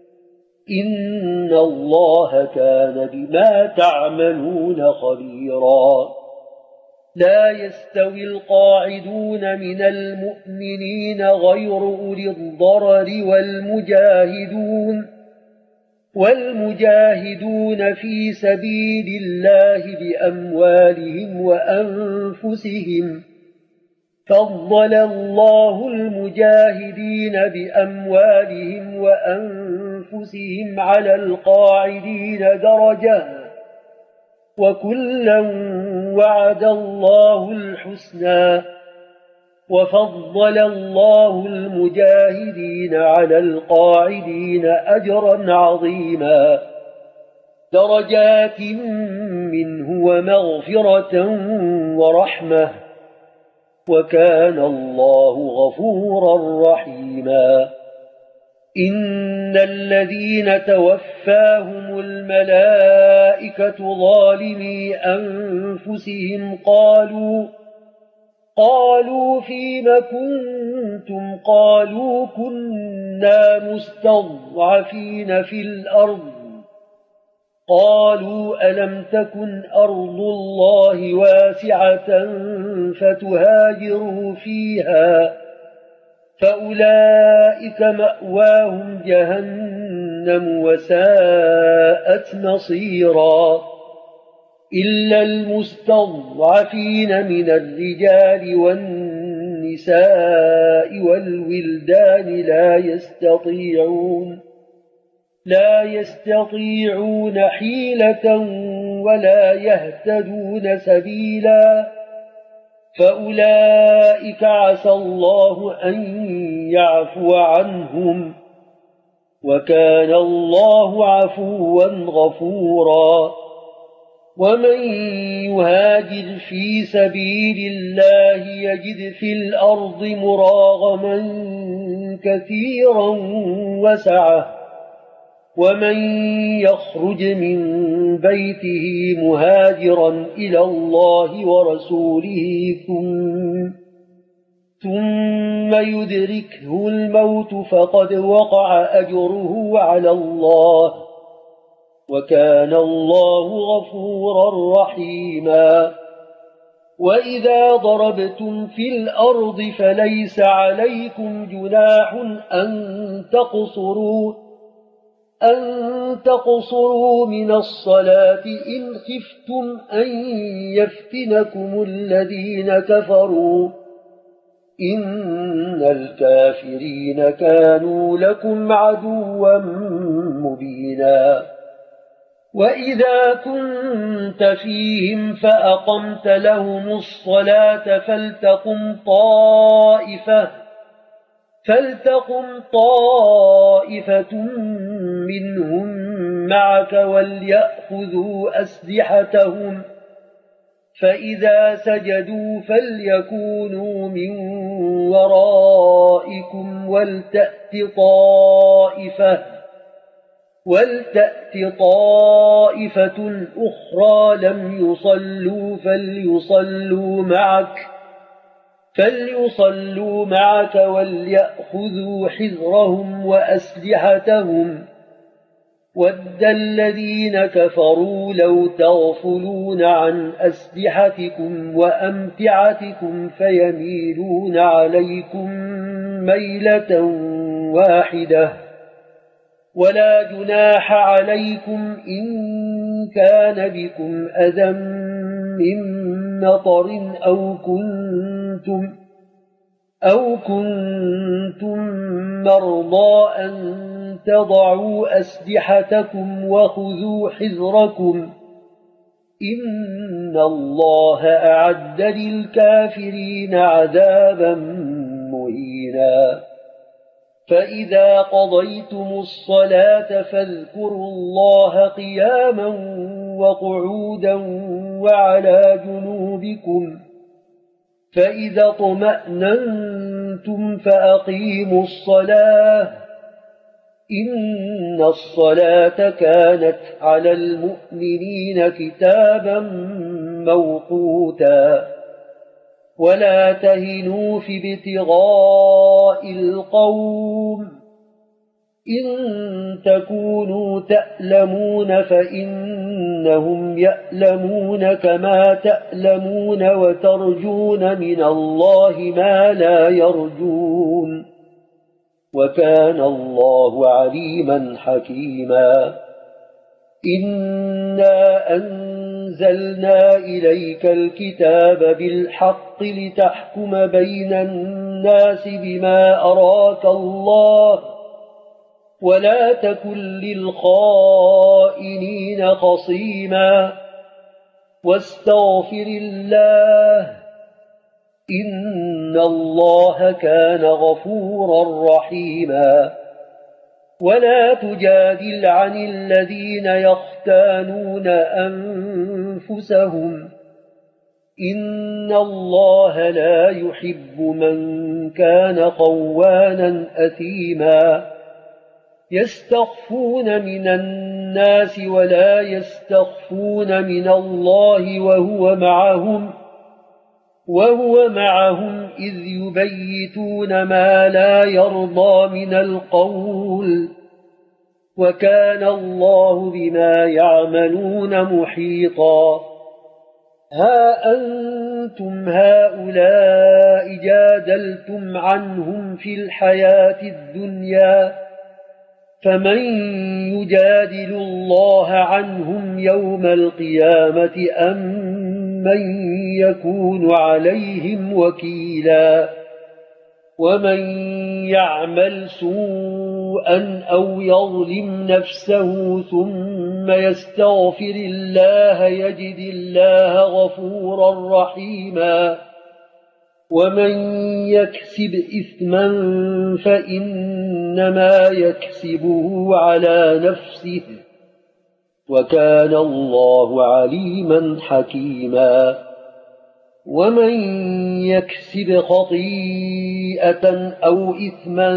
إن الله كان بما تعملون خبيرا لا يستوي القاعدون من المؤمنين غير أولي الضرر والمجاهدون في سبيل الله بأموالهم وأنفسهم فضل الله المجاهدين بأموالهم وأنفسهم على القاعدين درجة وكلا وعد الله الحسنى وفضل الله المجاهدين على القاعدين أجرا عظيما درجات منه ومغفرة ورحمة وكان الله غفورا رحيما إن الذين توفاهم الملائكة ظالمي أنفسهم قالوا فيم كنتم قالوا كنا مستضعفين في الأرض قالوا ألم تكن أرض الله واسعة فتهاجروا فيها فأولئك مأواهم جهنم وساءت مصيرا إلا المستضعفين من الرجال والنساء والولدان لا يستطيعون حيلة ولا يهتدون سبيلا فأولئك عسى الله أن يعفو عنهم وكان الله عفوا غفورا ومن يهاجر في سبيل الله يجد في الأرض مراغما كثيرا وسعة ومن يخرج من بيته مهاجرا إلى الله ورسوله ثم يدركه الموت فقد وقع أجره على الله وكان الله غفورا رحيما وإذا ضربتم في الأرض فليس عليكم جناح أن تقصروا من الصلاة إن خفتم أن يفتنكم الذين كفروا إن الكافرين كانوا لكم عدوا مبينا وإذا كنت فيهم فأقمت لهم الصلاة فلتقم طائفة منهم معك وليأخذوا أسلحتهم فإذا سجدوا فليكونوا من ورائكم ولتأت طائفة أخرى لم يصلوا فليصلوا معك وليأخذوا حذرهم وأسلحتهم ود الذين كفروا لو تغفلون عن أسلحتكم وأمتعتكم فيميلون عليكم ميلة واحدة ولا جناح عليكم إن كان بكم أذى من مطر أو كنتم مرضى أن تضعوا أسلحتكم وخذوا حذركم إن الله أعد للكافرين عذابا مهينا فإذا قضيتم الصلاة فاذكروا الله قياما وقعودا وعلى جنوبكم فإذا اطمأننتم فأقيموا الصلاة إن الصلاة كانت على المؤمنين كتابا موقوتا ولا تهنوا في ابتغاء القوم إن تكونوا تألمون فإنهم يألمون كما تألمون وترجون من الله ما لا يرجون وكان الله عليما حكيما إنا أنزلنا إليك الكتاب بالحق لتحكم بين الناس بما أراك الله ولا تكن للخائنين خصيما واستغفر الله إن الله كان غفورا رحيما ولا تجادل عن الذين يختانون أنفسهم إن الله لا يحب من كان خوانا أثيما يستخفون من الناس ولا يستخفون من الله وهو معهم إذ يبيتون ما لا يرضى من القول وكان الله بما يعملون محيطا ها أنتم هؤلاء جادلتم عنهم في الحياة الدنيا فمن يجادل الله عنهم يوم القيامة أم من يكون عليهم وكيلا ومن يعمل سوءا أو يظلم نفسه ثم يستغفر الله يجد الله غفورا رحيما ومن يكسب إثما فإنما يكسبه على نفسه وكان الله عليما حكيما ومن يكسب خطيئة أو إثما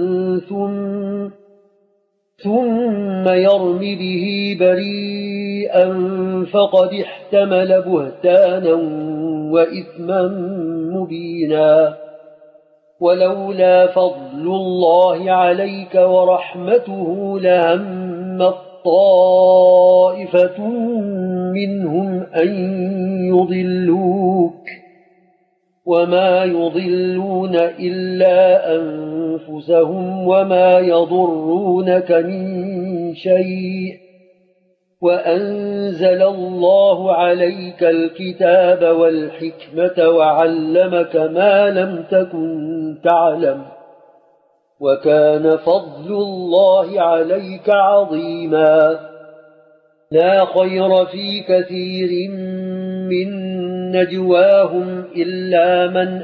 ثم يرم به بريئا فقد احتمل بهتانا وإثما مبينا ولولا فضل الله عليك ورحمته لهم طائفة منهم أن يضلوك وما يضلون إلا أنفسهم وما يضرونك من شيء وأنزل الله عليك الكتاب والحكمة وعلمك ما لم تكن تعلم وكان فضل الله عليك عظيما لا خير في كثير من نجواهم إلا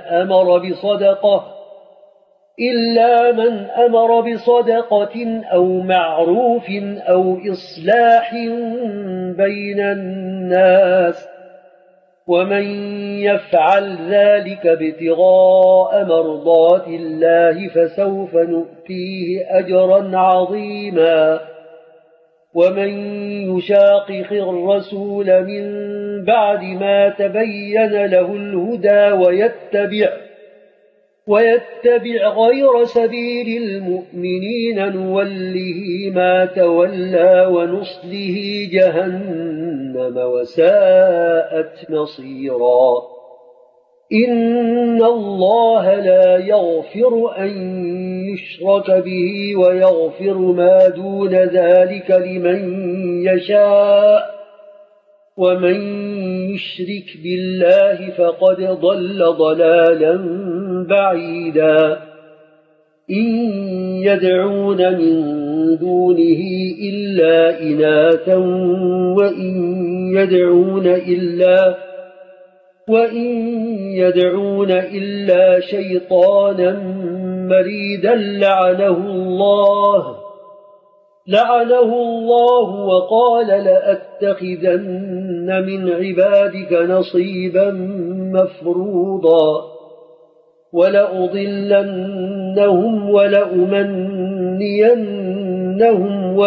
من أمر بصدقة أو معروف أو إصلاح بين الناس ومن يفعل ذلك ابتغاء مرضات الله فسوف نؤتيه أجرا عظيما ومن يشاقق الرسول من بعد ما تبين له الهدى ويتبع غير سبيل المؤمنين نوله ما تولى ونصله جهنم وساءت مصيرا إن الله لا يغفر أن يشرك به ويغفر ما دون ذلك لمن يشاء ومن يشرك بالله فقد ضل ضلالا بعيدا إن يدعون من دونه إلا إناثا وإن يدعون إلا شيطانا مريدا لعنه الله وقال لأتخذن من عبادك نصيبا مفروضا ولأضلنهم ولأمنينهم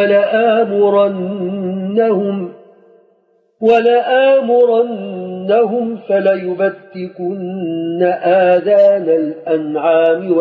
ولآمرنهم فليبتكن آذان الأنعام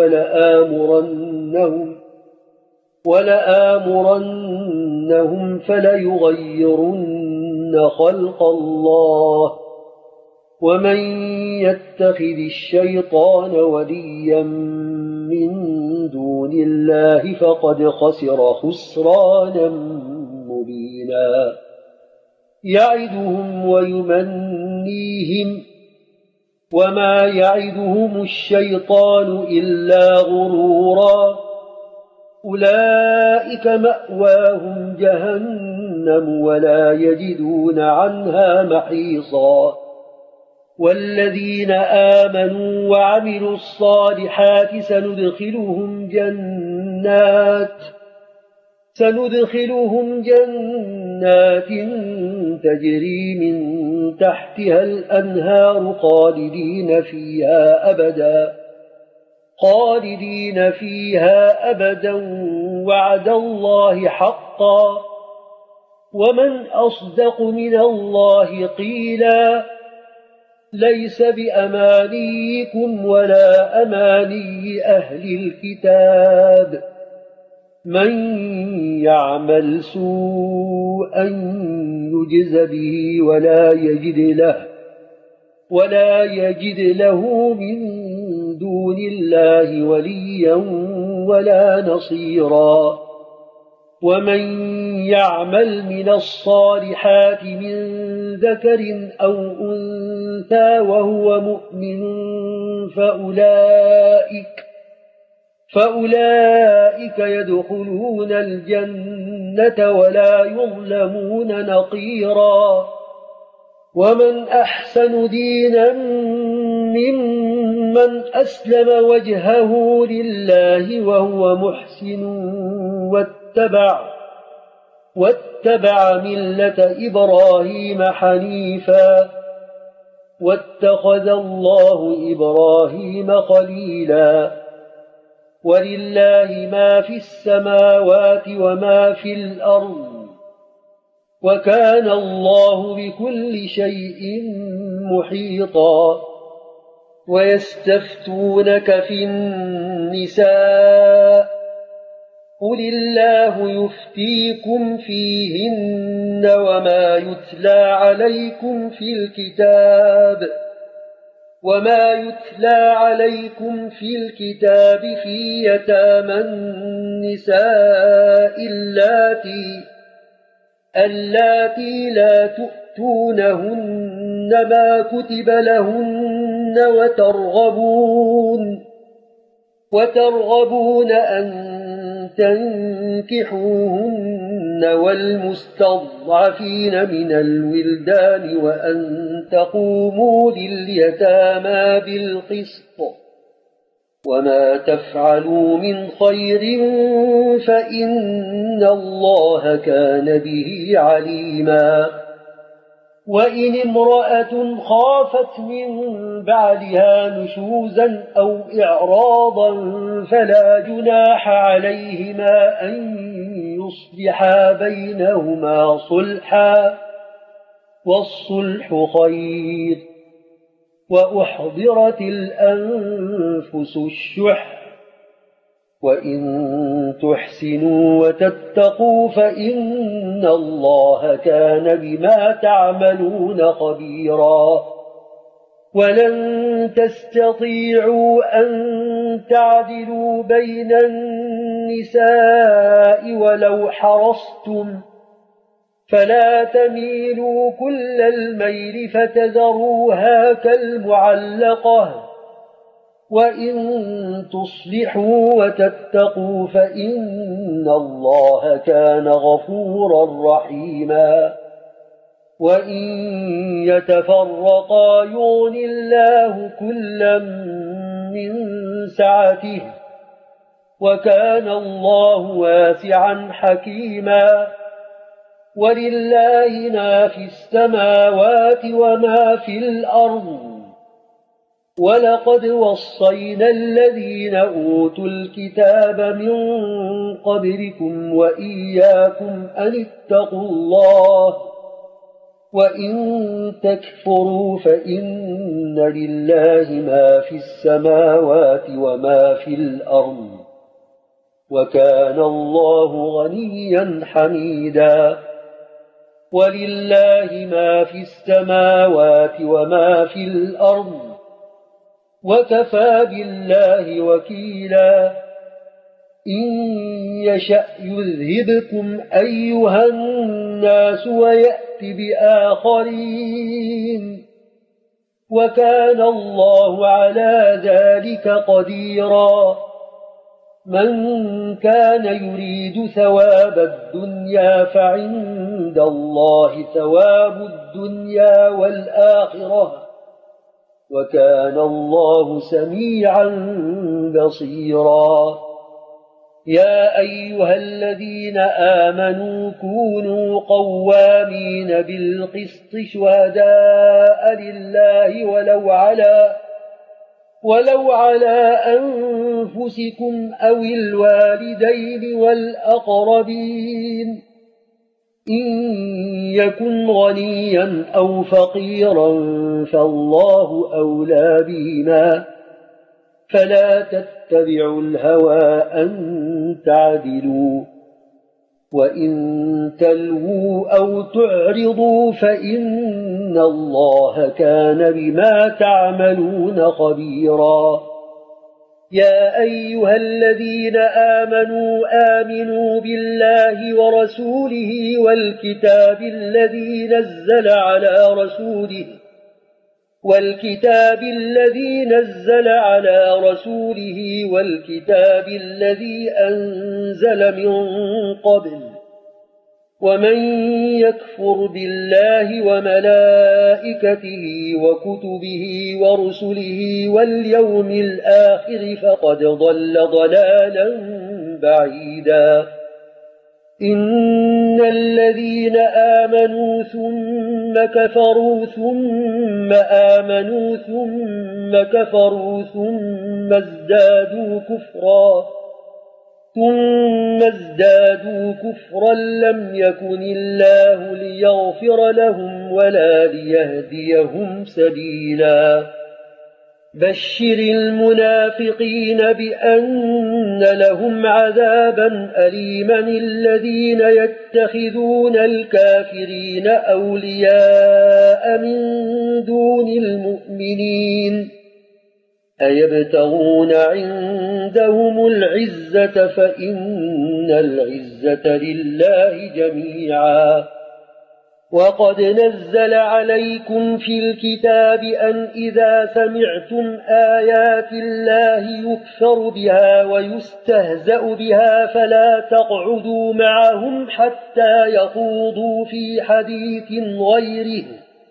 ولآمرنهم فليغيرن خلق الله ومن يتخذ الشيطان وليا من دون الله فقد خسر خسرانا مبينا يعدهم ويمنيهم وما يعدهم الشيطان إلا غرورا أولئك مأواهم جهنم ولا يجدون عنها محيصا والذين آمنوا وعملوا الصالحات سندخلهم جنات تجري من تحتها الأنهار خالدين فيها أبدا وعد الله حقا ومن أصدق من الله قيلا ليس بأمانيكم ولا أماني أهل الكتاب من يعمل سوءا يجز به ولا يجد له من دون الله وليا ولا نصيرا ومن يعمل من الصالحات من ذكر أو أنثى وهو مؤمن فأولئك يدخلون الجنة ولا يظلمون نقيرا ومن أحسن دينا ممن أسلم وجهه لله وهو محسن واتبع ملة إبراهيم حنيفا واتخذ الله إبراهيم خليلا ولله ما في السماوات وما في الأرض وكان الله بكل شيء محيطا ويستفتونك في النساء قل الله يفتيكم فيهن وما يتلى عليكم في الكتاب في يتامى النساء اللاتي لا تؤتونهن ما كتب لهن وترغبون أن تنكحوهن والمستضعفين من الولدان وأن تقوموا لليتامى بالقسط وما تفعلوا من خير فإن الله كان به عليما وإن امرأة خافت من بعدها نشوزا أو إعراضا فلا جناح عليهما أن يصلحا بينهما صلحا والصلح خير وأحضرت الأنفس الشح وإن تحسنوا وتتقوا فإن الله كان بما تعملون خبيرا ولن تستطيعوا أن تعدلوا بين النساء ولو حرصتم فلا تميلوا كل الميل فتذروها كالمعلقة وإن تصلحوا وتتقوا فإن الله كان غفورا رحيما وإن يتفرقا يغن الله كلا من سعته وكان الله واسعا حكيما ولله ما في السماوات وما في الأرض ولقد وصينا الذين أوتوا الكتاب من قبلكم وإياكم أن اتقوا الله وإن تكفروا فإن لله ما في السماوات وما في الأرض وكان الله غنيا حميدا ولله ما في السماوات وما في الأرض وكفى بالله وكيلا إن يشأ يذهبكم أيها الناس ويأت بآخرين وكان الله على ذلك قديرا من كان يريد ثواب الدنيا فعند الله ثواب الدنيا والآخرة وكان الله سميعا بصيرا يا أيها الذين آمنوا كونوا قوامين بالقسط شهداء لله ولو على أنفسكم أو الوالدين والأقربين إن يكن غنيا أو فقيرا فالله أولى بهما فلا تتبعوا الهوى أن تعدلوا وإن تلووا أو تعرضوا فإن الله كان بما تعملون خبيرا يا أيها الذين آمنوا بالله ورسوله والكتاب الذي نزل على رسوله والكتاب الذي أنزل من قبل ومن يكفر بالله وملائكته وكتبه ورسله واليوم الآخر فقد ضل ضلالا بعيدا إن الذين آمنوا ثم كفروا ثم آمنوا ثم كفروا ثم ازدادوا كفرا لم يكن الله ليغفر لهم ولا ليهديهم سبيلا بشر المنافقين بأن لهم عذابا أليما الذين يتخذون الكافرين أولياء من دون المؤمنين أيبتغون عندهم العزة فإن العزة لله جميعا وقد نزل عليكم في الكتاب أن إذا سمعتم آيات الله يكفر بها ويستهزأ بها فلا تقعدوا معهم حتى يخوضوا في حديث غيره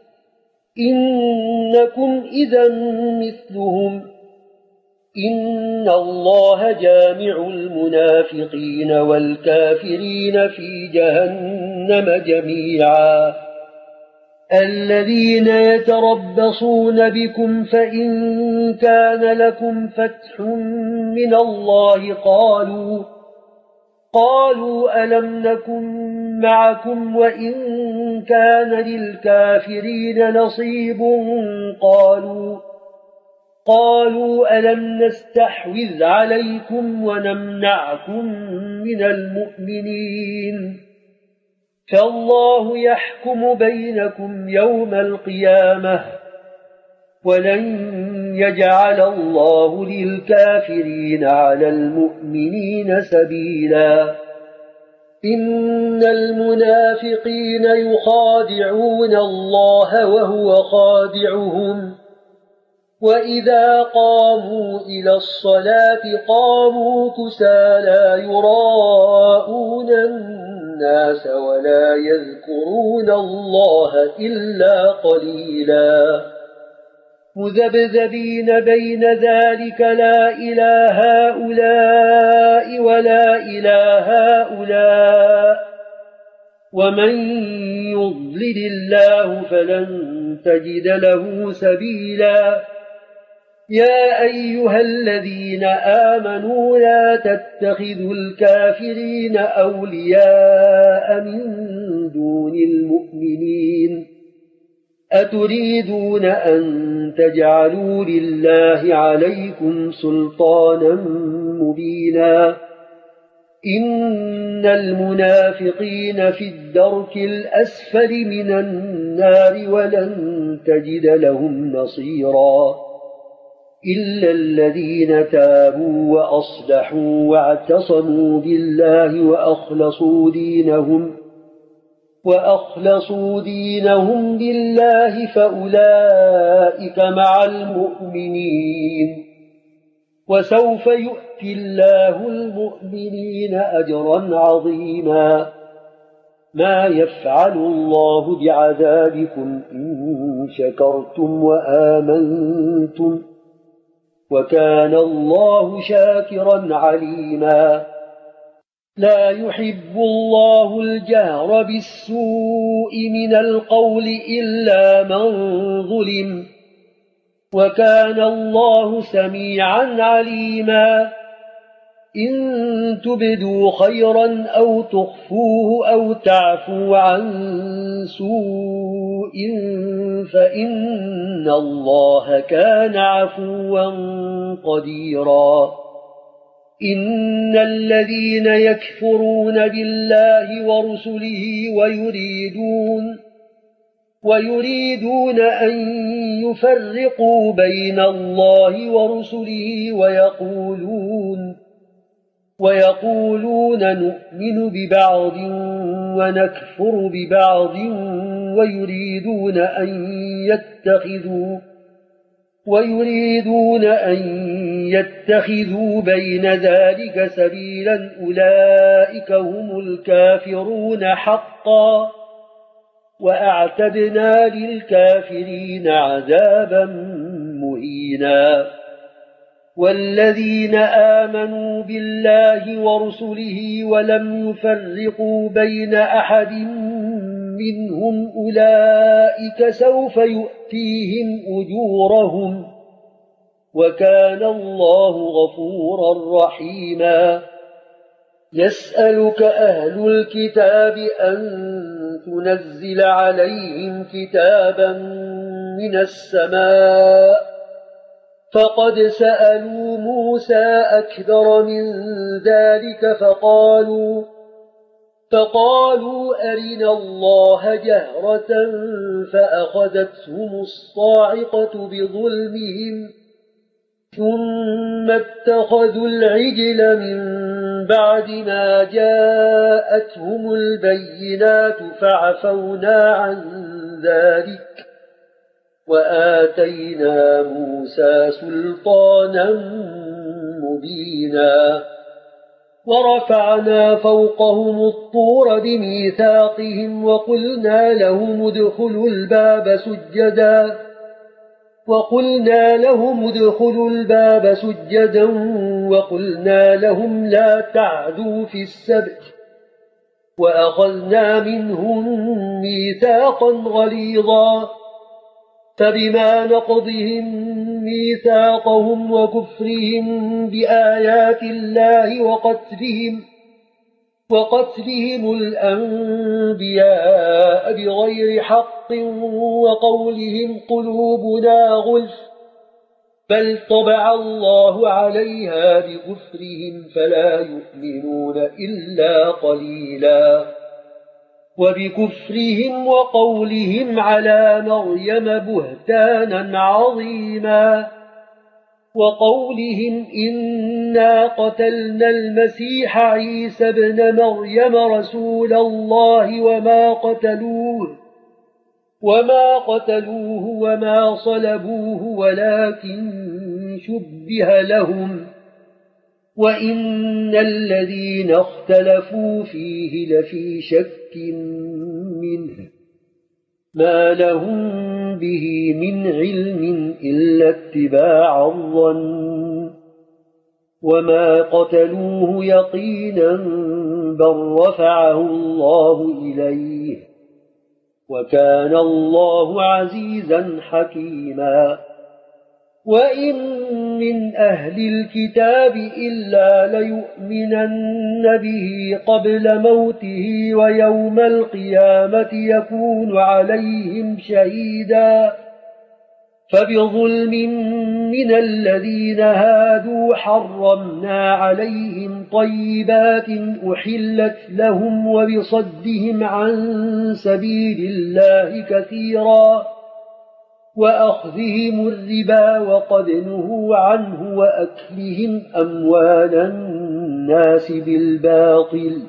إنكم إذا مثلهم إن الله جامع المنافقين والكافرين في جهنم جميعا الذين يتربصون بكم فإن كان لكم فتح من الله قالوا ألم نكن معكم وإن كان للكافرين نصيب قالوا ألم نستحوذ عليكم ونمنعكم من المؤمنين فالله يحكم بينكم يوم القيامة ولن يجعل الله للكافرين على المؤمنين سبيلا إن المنافقين يخادعون الله وهو خادعهم وإذا قاموا إلى الصلاة قاموا كسالى يراءون الناس ولا يذكرون الله إلا قليلا مذبذبين بين ذلك لا إله هؤلاء ولا إله هؤلاء ومن يضلل الله فلن تجد له سبيلا يا أيها الذين آمنوا لا تتخذوا الكافرين أولياء من دون المؤمنين أتريدون أن تجعلوا لله عليكم سلطانا مبينا إن المنافقين في الدرك الأسفل من النار ولن تجد لهم نصيرا إلا الذين تابوا وأصلحوا واعتصموا بالله وأخلصوا دينهم لله فأولئك مع المؤمنين وسوف يؤتي الله المؤمنين أجرا عظيما ما يفعل الله بعذابكم إن شكرتم وآمنتم وكان الله شاكرا عليما لا يحب الله الجهر بالسوء من القول إلا من ظلم وكان الله سميعا عليما إن تبدوا خيرا أو تخفوه أو تعفوا عن سوء فإن الله كان عفوا قديرا إن الذين يكفرون بالله ورسله ويريدون أن يفرقوا بين الله ورسله ويقولون نؤمن ببعض ونكفر ببعض ويريدون أن يتخذوا بين ذلك سبيلا أولئك هم الكافرون حقا وأعتدنا للكافرين عذابا مهينا والذين آمنوا بالله ورسله ولم يفرقوا بين أحد منهم أولئك سوف يؤتيهم أجورهم وكان الله غفورا رحيما يسألك أهل الكتاب أن تنزل عليهم كتابا من السماء فقد سألوا موسى أكبر من ذلك فقالوا أرنا الله جهرة فأخذتهم الصاعقة بظلمهم ثم اتخذوا العجل من بعد ما جاءتهم البينات فعفونا عن ذلك وآتينا موسى سلطانا مبينا ورفعنا فوقهم الطور بميثاقهم وقلنا لهم ادخلوا الباب سجدا وقلنا لهم لا تعدوا في السبت وأخذنا منهم ميثاقا غليظا فبما نقضهم ميثاقهم وكفرهم بآيات الله وقتلهم الأنبياء بغير حق وقولهم قلوبنا غلف بل طبع الله عليها بكفرهم فلا يؤمنون إلا قليلا وبكفرهم وقولهم على مريم بهتانا عظيما وقولهم إنا قتلنا المسيح عيسى ابن مريم رسول الله وما قتلوه وما صلبوه ولكن شبه لهم وإن الذين اختلفوا فيه لفي شك منه ما لهم به من علم إلا اتباع الظن وما قتلوه يقينا بل رفعه الله إليه وكان الله عزيزا حكيما وإن من أهل الكتاب إلا ليؤمنن به قبل موته ويوم القيامة يكون عليهم شهيدا فبظلم من الذين هادوا حرمنا عليهم طيبات أحلت لهم وبصدهم عن سبيل الله كثيرا وأخذهم الربا وقد نهوا عنه وأكلهم أموال الناس بالباطل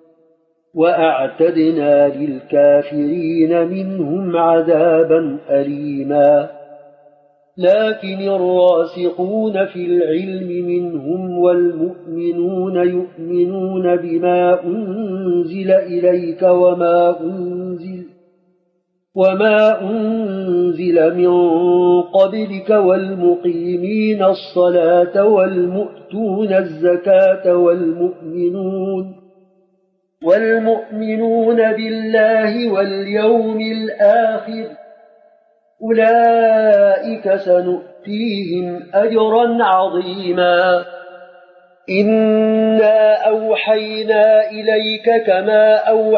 وأعتدنا للكافرين منهم عذابا أليما لكن الراسخون في العلم منهم والمؤمنون يؤمنون بما أنزل إليك وما أنزل من قبلك والمقيمين الصلاة والمؤتون الزكاة والمؤمنون بالله واليوم الآخر أولئك سنؤتيهم أجرا عظيما إنا أوحينا إليك كما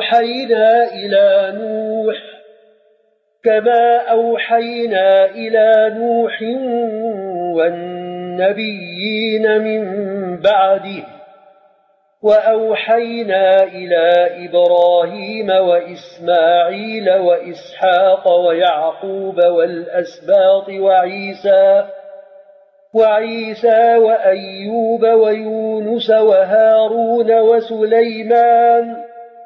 أوحينا إلى نوح والنبيين من بعده وأوحينا إلى إبراهيم وإسماعيل وإسحاق ويعقوب والأسباط وعيسى وأيوب ويونس وهارون وسليمان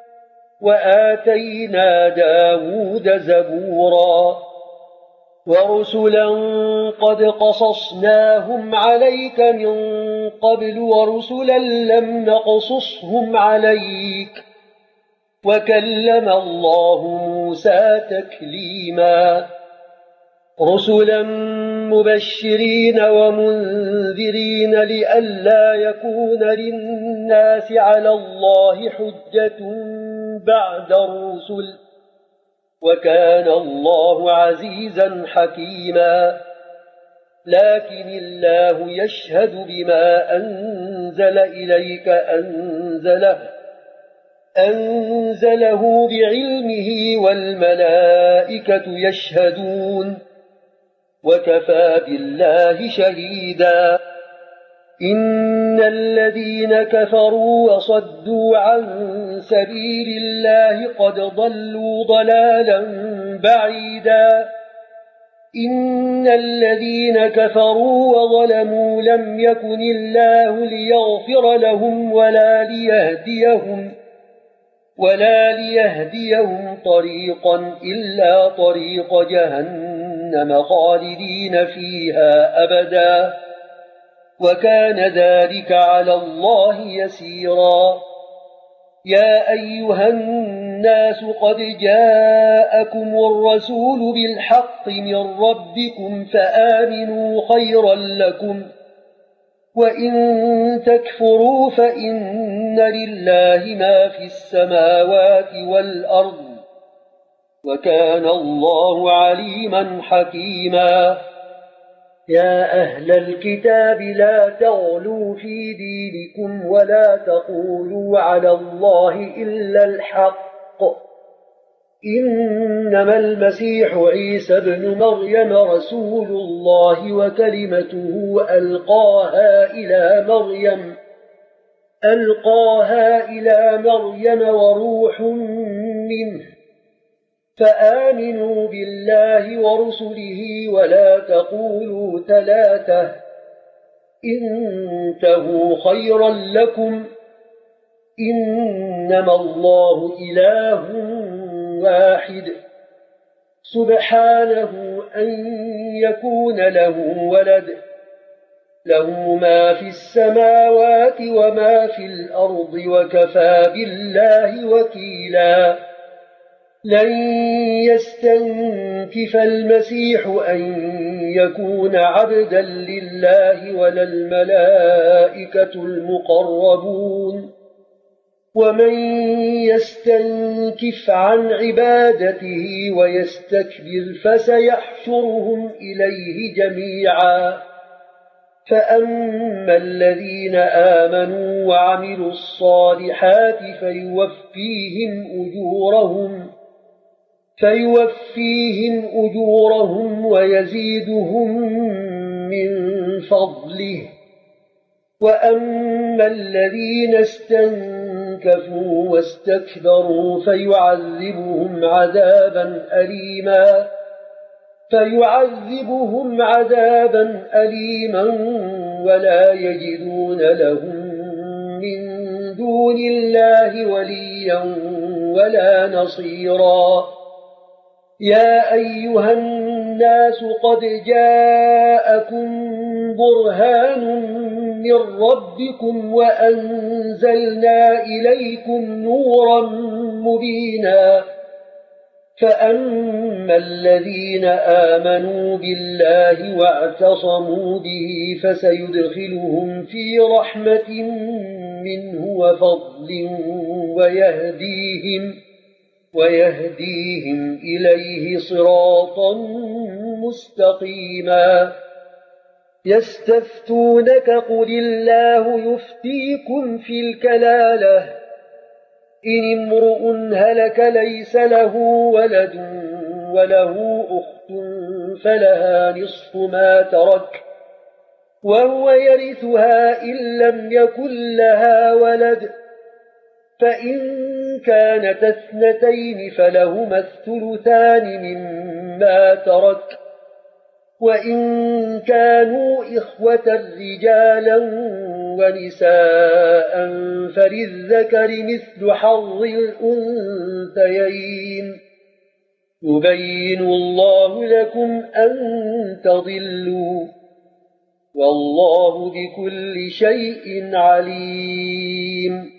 وآتينا داود زبورا ورسلا قد قصصناهم عليك من قبل ورسلا لم نقصصهم عليك وكلم الله موسى تكليما رسلا مبشرين ومنذرين لئلا يكون للناس على الله حجة بعد الرسل وكان الله عزيزا حكيما لكن الله يشهد بما أنزل إليك أنزله بعلمه والملائكة يشهدون وكفى بالله شهيدا إن الذين كفروا وصدوا عن سبيل الله قد ضلوا ضلالا بعيدا إن الذين كفروا وظلموا لم يكن الله ليغفر لهم ولا ليهديهم طريقا إلا طريق جهنم خالدين فيها أبدا وكان ذلك على الله يسيرا يا أيها الناس قد جاءكم الرسول بالحق من ربكم فآمنوا خيرا لكم وإن تكفروا فإن لله ما في السماوات والأرض وكان الله عليما حكيما يا أهل الكتاب لا تغلوا في دينكم ولا تقولوا على الله إلا الحق إنما المسيح عيسى ابن مريم رسول الله وكلمته ألقاها إلى مريم وروح منه فآمنوا بالله ورسله ولا تقولوا ثلاثة انتهوا خيرا لكم إنما الله إله واحد سبحانه أن يكون له ولد له ما في السماوات وما في الأرض وكفى بالله وكيلا لن يستنكف المسيح أن يكون عبدا لله ولا الملائكة المقربون ومن يستنكف عن عبادته ويستكبر فسيحشرهم إليه جميعا فأما الذين آمنوا وعملوا الصالحات فيوفيهم أجورهم ويزيدهم من فضله وأما الذين استنكفوا واستكبروا فيعذبهم عذابا أليما ولا يجدون لهم من دون الله وليا ولا نصيرا يا أيها الناس قد جاءكم برهان من ربكم وأنزلنا إليكم نورا مبينا فأما الذين آمنوا بالله واعتصموا به فسيدخلهم في رحمة منه وفضل ويهديهم إليه صراطا مستقيما يستفتونك قل الله يفتيكم في الكلالة إن امرؤ هلك ليس له ولد وله أخت فلها نصف ما ترك وهو يرثها إن لم يكن لها ولد فإن كانت اثنتين فلهما الثلثان مما ترك وإن كانوا إخوة رجالا ونساء فللذكر مثل حظ الأنثيين يبين الله لكم أن تضلوا والله بكل شيء عليم